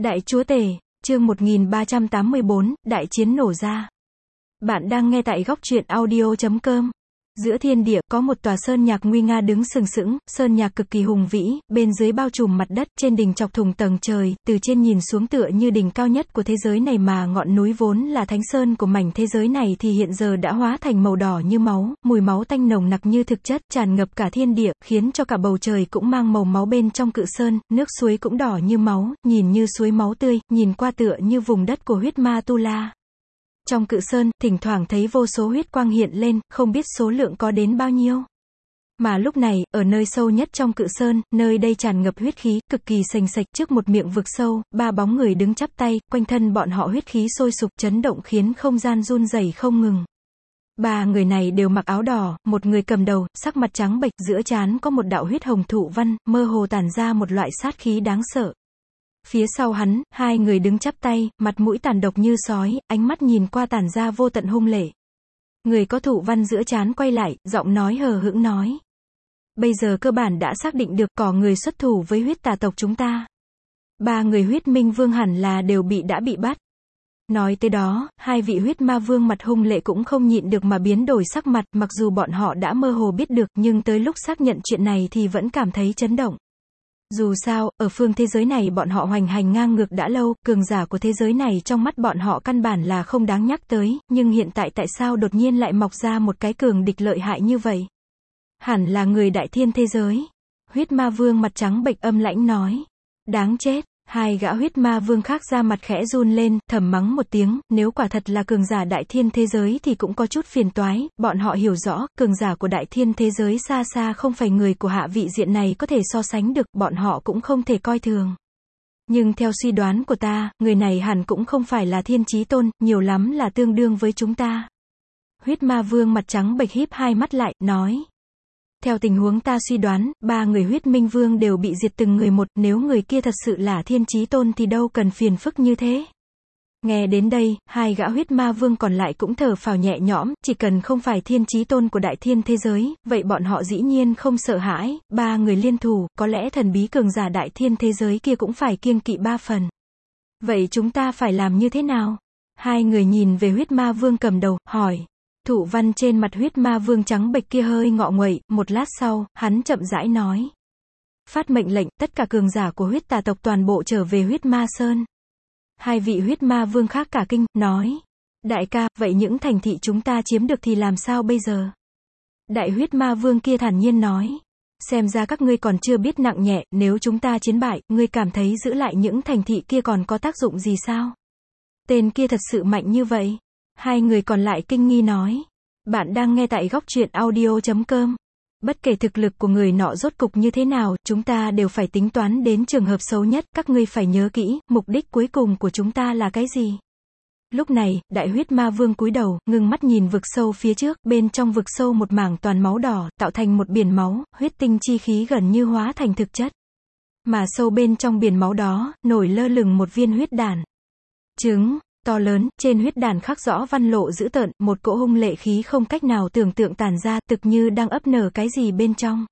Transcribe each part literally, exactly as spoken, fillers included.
Đại chúa tể, chương một nghìn ba trăm tám mươi bốn, đại chiến nổ ra. Bạn đang nghe tại góc truyện audio chấm com. Giữa thiên địa, có một tòa sơn nhạc nguy nga đứng sừng sững, sơn nhạc cực kỳ hùng vĩ, bên dưới bao trùm mặt đất, trên đỉnh chọc thủng tầng trời, từ trên nhìn xuống tựa như đỉnh cao nhất của thế giới này mà ngọn núi vốn là thánh sơn của mảnh thế giới này thì hiện giờ đã hóa thành màu đỏ như máu, mùi máu tanh nồng nặc như thực chất, tràn ngập cả thiên địa, khiến cho cả bầu trời cũng mang màu máu bên trong cự sơn, nước suối cũng đỏ như máu, nhìn như suối máu tươi, nhìn qua tựa như vùng đất của huyết ma Tu La. Trong cự sơn, thỉnh thoảng thấy vô số huyết quang hiện lên, không biết số lượng có đến bao nhiêu. Mà lúc này, ở nơi sâu nhất trong cự sơn, nơi đây tràn ngập huyết khí, cực kỳ sành sạch, trước một miệng vực sâu, ba bóng người đứng chắp tay, quanh thân bọn họ huyết khí sôi sục, chấn động khiến không gian run rẩy không ngừng. Ba người này đều mặc áo đỏ, một người cầm đầu, sắc mặt trắng bệch, giữa trán có một đạo huyết hồng thụ văn, mơ hồ tản ra một loại sát khí đáng sợ. Phía sau hắn, hai người đứng chắp tay, mặt mũi tàn độc như sói, ánh mắt nhìn qua tản ra vô tận hung lệ. Người có thụ văn giữa trán quay lại, giọng nói hờ hững nói. Bây giờ cơ bản đã xác định được có người xuất thủ với huyết tà tộc chúng ta. Ba người huyết minh vương hẳn là đều bị đã bị bắt. Nói tới đó, hai vị huyết ma vương mặt hung lệ cũng không nhịn được mà biến đổi sắc mặt, mặc dù bọn họ đã mơ hồ biết được, nhưng tới lúc xác nhận chuyện này thì vẫn cảm thấy chấn động. Dù sao, ở phương thế giới này bọn họ hoành hành ngang ngược đã lâu, cường giả của thế giới này trong mắt bọn họ căn bản là không đáng nhắc tới, nhưng hiện tại tại sao đột nhiên lại mọc ra một cái cường địch lợi hại như vậy? Hẳn là người đại thiên thế giới. Huyết ma vương mặt trắng bệch âm lãnh nói. Đáng chết. Hai gã huyết ma vương khác ra mặt khẽ run lên, thầm mắng một tiếng, nếu quả thật là cường giả đại thiên thế giới thì cũng có chút phiền toái, bọn họ hiểu rõ, cường giả của đại thiên thế giới xa xa không phải người của hạ vị diện này có thể so sánh được, bọn họ cũng không thể coi thường. Nhưng theo suy đoán của ta, người này hẳn cũng không phải là thiên chí tôn, nhiều lắm là tương đương với chúng ta. Huyết ma vương mặt trắng bệch híp hai mắt lại, nói. Theo tình huống ta suy đoán, ba người huyết minh vương đều bị diệt từng người một, nếu người kia thật sự là thiên chí tôn thì đâu cần phiền phức như thế. Nghe đến đây, hai gã huyết ma vương còn lại cũng thở phào nhẹ nhõm, chỉ cần không phải thiên chí tôn của đại thiên thế giới, vậy bọn họ dĩ nhiên không sợ hãi, ba người liên thủ, có lẽ thần bí cường giả đại thiên thế giới kia cũng phải kiêng kỵ ba phần. Vậy chúng ta phải làm như thế nào? Hai người nhìn về huyết ma vương cầm đầu, hỏi. Thụ văn trên mặt huyết ma vương trắng bệch kia hơi ngọ nguậy, một lát sau, hắn chậm rãi nói. Phát mệnh lệnh, tất cả cường giả của huyết tà tộc toàn bộ trở về huyết ma sơn. Hai vị huyết ma vương khác cả kinh, nói. Đại ca, vậy những thành thị chúng ta chiếm được thì làm sao bây giờ? Đại huyết ma vương kia thản nhiên nói. Xem ra các ngươi còn chưa biết nặng nhẹ, nếu chúng ta chiến bại, ngươi cảm thấy giữ lại những thành thị kia còn có tác dụng gì sao? Tên kia thật sự mạnh như vậy. Hai người còn lại kinh nghi nói. Bạn đang nghe tại góc truyện audio chấm com. Bất kể thực lực của người nọ rốt cục như thế nào, chúng ta đều phải tính toán đến trường hợp xấu nhất, các ngươi phải nhớ kỹ, mục đích cuối cùng của chúng ta là cái gì? Lúc này, đại huyết ma vương cúi đầu, ngưng mắt nhìn vực sâu phía trước, bên trong vực sâu một mảng toàn máu đỏ, tạo thành một biển máu, huyết tinh chi khí gần như hóa thành thực chất. Mà sâu bên trong biển máu đó, nổi lơ lửng một viên huyết đàn. Trứng. To lớn, trên huyết đàn khắc rõ văn lộ dữ tợn, một cỗ hung lệ khí không cách nào tưởng tượng tản ra, thực như đang ấp nở cái gì bên trong.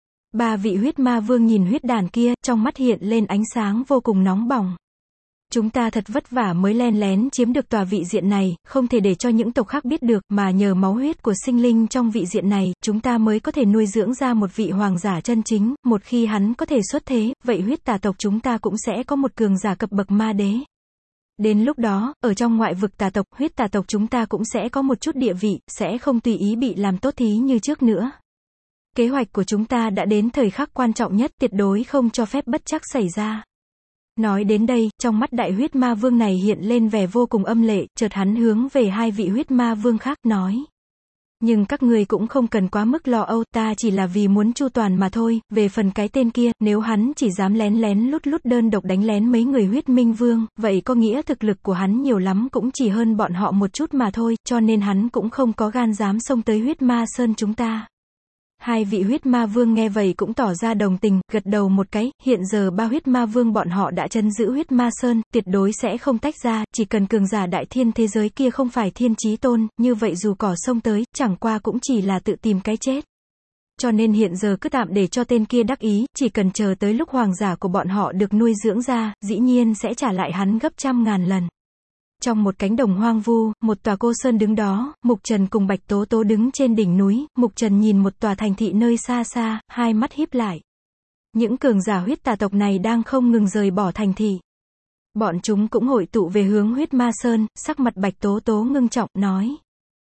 Ba vị huyết ma vương nhìn huyết đàn kia, trong mắt hiện lên ánh sáng vô cùng nóng bỏng. Chúng ta thật vất vả mới len lén chiếm được tòa vị diện này, không thể để cho những tộc khác biết được, mà nhờ máu huyết của sinh linh trong vị diện này, chúng ta mới có thể nuôi dưỡng ra một vị hoàng giả chân chính, một khi hắn có thể xuất thế, vậy huyết tà tộc chúng ta cũng sẽ có một cường giả cấp bậc ma đế. Đến lúc đó, ở trong ngoại vực tà tộc, huyết tà tộc chúng ta cũng sẽ có một chút địa vị, sẽ không tùy ý bị làm tốt thí như trước nữa. Kế hoạch của chúng ta đã đến thời khắc quan trọng nhất, tuyệt đối không cho phép bất trắc xảy ra. Nói đến đây, trong mắt đại huyết ma vương này hiện lên vẻ vô cùng âm lệ, chợt hắn hướng về hai vị huyết ma vương khác, nói. Nhưng các ngươi cũng không cần quá mức lo âu, ta chỉ là vì muốn chu toàn mà thôi, về phần cái tên kia, nếu hắn chỉ dám lén lén lút lút đơn độc đánh lén mấy người huyết minh vương, vậy có nghĩa thực lực của hắn nhiều lắm cũng chỉ hơn bọn họ một chút mà thôi, cho nên hắn cũng không có gan dám xông tới huyết ma sơn chúng ta. Hai vị huyết ma vương nghe vậy cũng tỏ ra đồng tình, gật đầu một cái, hiện giờ ba huyết ma vương bọn họ đã trấn giữ huyết ma sơn, tuyệt đối sẽ không tách ra, chỉ cần cường giả đại thiên thế giới kia không phải thiên chí tôn, như vậy dù cỏ xông tới, chẳng qua cũng chỉ là tự tìm cái chết. Cho nên hiện giờ cứ tạm để cho tên kia đắc ý, chỉ cần chờ tới lúc hoàng giả của bọn họ được nuôi dưỡng ra, dĩ nhiên sẽ trả lại hắn gấp trăm ngàn lần. Trong một cánh đồng hoang vu, một tòa cô sơn đứng đó, Mục Trần cùng Bạch Tố Tố đứng trên đỉnh núi, Mục Trần nhìn một tòa thành thị nơi xa xa, hai mắt híp lại. Những cường giả huyết tà tộc này đang không ngừng rời bỏ thành thị. Bọn chúng cũng hội tụ về hướng huyết ma sơn, sắc mặt Bạch Tố Tố ngưng trọng, nói.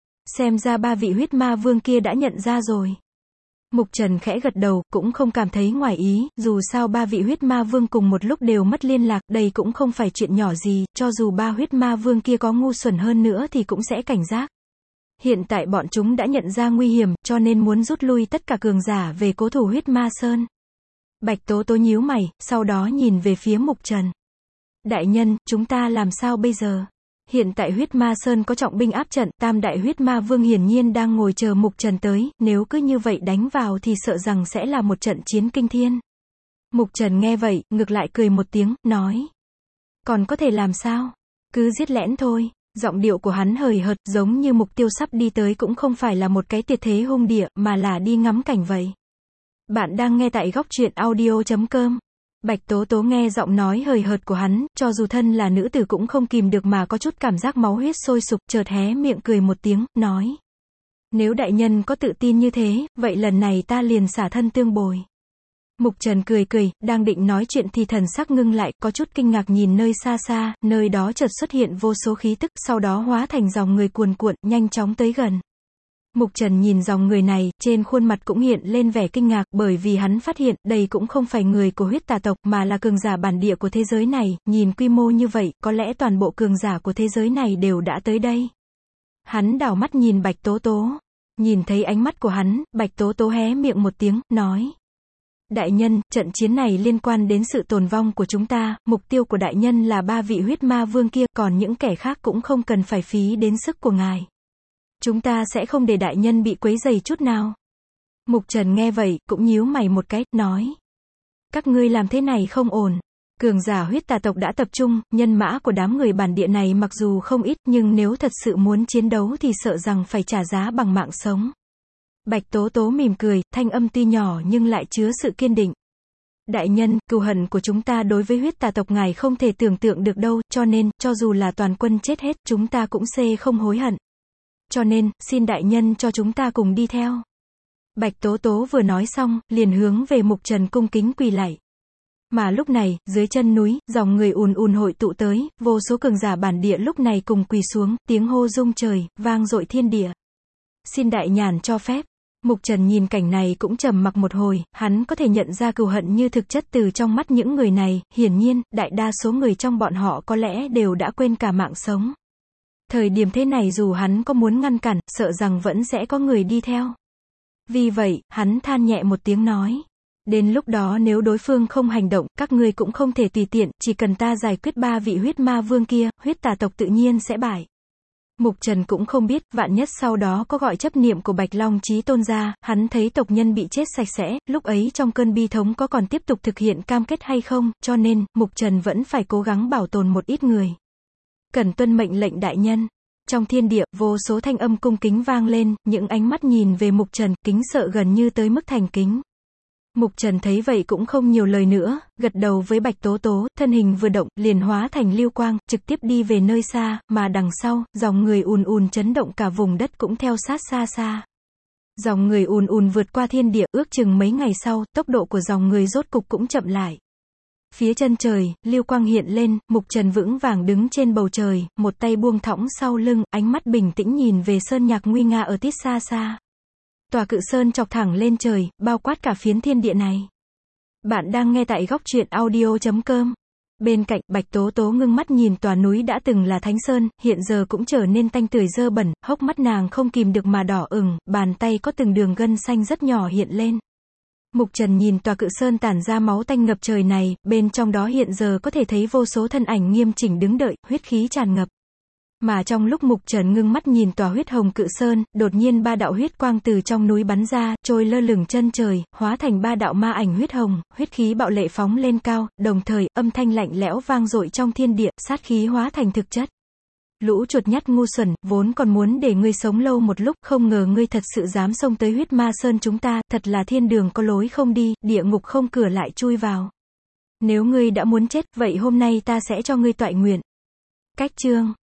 Xem ra ba vị huyết ma vương kia đã nhận ra rồi. Mục Trần khẽ gật đầu, cũng không cảm thấy ngoài ý, dù sao ba vị huyết ma vương cùng một lúc đều mất liên lạc, đây cũng không phải chuyện nhỏ gì, cho dù ba huyết ma vương kia có ngu xuẩn hơn nữa thì cũng sẽ cảnh giác. Hiện tại bọn chúng đã nhận ra nguy hiểm, cho nên muốn rút lui tất cả cường giả về cố thủ huyết ma sơn. Bạch Tố Tố nhíu mày, sau đó nhìn về phía Mục Trần. Đại nhân, chúng ta làm sao bây giờ? Hiện tại huyết ma sơn có trọng binh áp trận, tam đại huyết ma vương hiển nhiên đang ngồi chờ Mục Trần tới, nếu cứ như vậy đánh vào thì sợ rằng sẽ là một trận chiến kinh thiên. Mục Trần nghe vậy, ngược lại cười một tiếng, nói. Còn có thể làm sao? Cứ giết lẽn thôi. Giọng điệu của hắn hời hợt, giống như mục tiêu sắp đi tới cũng không phải là một cái tuyệt thế hung địa, mà là đi ngắm cảnh vậy. Bạn đang nghe tại góc truyện audio chấm com. Bạch Tố Tố nghe giọng nói hời hợt của hắn, cho dù thân là nữ tử cũng không kìm được mà có chút cảm giác máu huyết sôi sục, chợt hé miệng cười một tiếng, nói. Nếu đại nhân có tự tin như thế, vậy lần này ta liền xả thân tương bồi. Mục Trần cười cười, đang định nói chuyện thì thần sắc ngưng lại, có chút kinh ngạc nhìn nơi xa xa, nơi đó chợt xuất hiện vô số khí tức, sau đó hóa thành dòng người cuồn cuộn, nhanh chóng tới gần. Mục Trần nhìn dòng người này, trên khuôn mặt cũng hiện lên vẻ kinh ngạc, bởi vì hắn phát hiện, đây cũng không phải người của huyết tà tộc, mà là cường giả bản địa của thế giới này, nhìn quy mô như vậy, có lẽ toàn bộ cường giả của thế giới này đều đã tới đây. Hắn đảo mắt nhìn Bạch Tố Tố. Nhìn thấy ánh mắt của hắn, Bạch Tố Tố hé miệng một tiếng, nói. Đại nhân, trận chiến này liên quan đến sự tồn vong của chúng ta, mục tiêu của đại nhân là ba vị huyết ma vương kia, còn những kẻ khác cũng không cần phải phí đến sức của ngài. Chúng ta sẽ không để đại nhân bị quấy rầy chút nào. Mục Trần nghe vậy, cũng nhíu mày một cái, nói. Các ngươi làm thế này không ổn. Cường giả huyết tà tộc đã tập trung, nhân mã của đám người bản địa này mặc dù không ít, nhưng nếu thật sự muốn chiến đấu thì sợ rằng phải trả giá bằng mạng sống. Bạch Tố Tố mỉm cười, thanh âm tuy nhỏ nhưng lại chứa sự kiên định. Đại nhân, cừu hận của chúng ta đối với huyết tà tộc ngài không thể tưởng tượng được đâu, cho nên, cho dù là toàn quân chết hết, chúng ta cũng xê không hối hận. Cho nên, xin đại nhân cho chúng ta cùng đi theo. Bạch Tố Tố vừa nói xong, liền hướng về Mục Trần cung kính quỳ lạy. Mà lúc này, dưới chân núi, dòng người ùn ùn hội tụ tới, vô số cường giả bản địa lúc này cùng quỳ xuống, tiếng hô rung trời, vang dội thiên địa. Xin đại nhàn cho phép. Mục Trần nhìn cảnh này cũng trầm mặc một hồi, hắn có thể nhận ra cừu hận như thực chất từ trong mắt những người này, hiển nhiên, đại đa số người trong bọn họ có lẽ đều đã quên cả mạng sống. Thời điểm thế này dù hắn có muốn ngăn cản, sợ rằng vẫn sẽ có người đi theo. Vì vậy, hắn than nhẹ một tiếng nói. Đến lúc đó nếu đối phương không hành động, các ngươi cũng không thể tùy tiện, chỉ cần ta giải quyết ba vị huyết ma vương kia, huyết tà tộc tự nhiên sẽ bại. Mục Trần cũng không biết, vạn nhất sau đó có gọi chấp niệm của Bạch Long Chí Tôn ra, hắn thấy tộc nhân bị chết sạch sẽ, lúc ấy trong cơn bi thống có còn tiếp tục thực hiện cam kết hay không, cho nên, Mục Trần vẫn phải cố gắng bảo tồn một ít người. Cần tuân mệnh lệnh đại nhân. Trong thiên địa, vô số thanh âm cung kính vang lên, những ánh mắt nhìn về Mục Trần, kính sợ gần như tới mức thành kính. Mục Trần thấy vậy cũng không nhiều lời nữa, gật đầu với Bạch Tố Tố, thân hình vừa động, liền hóa thành lưu quang, trực tiếp đi về nơi xa, mà đằng sau, dòng người ùn ùn chấn động cả vùng đất cũng theo sát xa xa. Dòng người ùn ùn vượt qua thiên địa, ước chừng mấy ngày sau, tốc độ của dòng người rốt cục cũng chậm lại. Phía chân trời, lưu quang hiện lên, Mục Trần vững vàng đứng trên bầu trời, một tay buông thõng sau lưng, ánh mắt bình tĩnh nhìn về sơn nhạc nguy nga ở tít xa xa. Tòa cự sơn chọc thẳng lên trời, bao quát cả phiến thiên địa này. Bạn đang nghe tại góc truyện audio chấm com. Bên cạnh, Bạch Tố Tố ngưng mắt nhìn tòa núi đã từng là Thánh Sơn, hiện giờ cũng trở nên tanh tưởi dơ bẩn, hốc mắt nàng không kìm được mà đỏ ửng, bàn tay có từng đường gân xanh rất nhỏ hiện lên. Mục Trần nhìn tòa cự sơn tản ra máu tanh ngập trời này, bên trong đó hiện giờ có thể thấy vô số thân ảnh nghiêm chỉnh đứng đợi, huyết khí tràn ngập. Mà trong lúc Mục Trần ngưng mắt nhìn tòa huyết hồng cự sơn, đột nhiên ba đạo huyết quang từ trong núi bắn ra, trôi lơ lửng chân trời, hóa thành ba đạo ma ảnh huyết hồng, huyết khí bạo lệ phóng lên cao, đồng thời, âm thanh lạnh lẽo vang dội trong thiên địa, sát khí hóa thành thực chất. Lũ chuột nhắt ngu xuẩn, vốn còn muốn để ngươi sống lâu một lúc, không ngờ ngươi thật sự dám xông tới huyết ma sơn chúng ta, thật là thiên đường có lối không đi, địa ngục không cửa lại chui vào. Nếu ngươi đã muốn chết, vậy hôm nay ta sẽ cho ngươi toại nguyện. Cách chương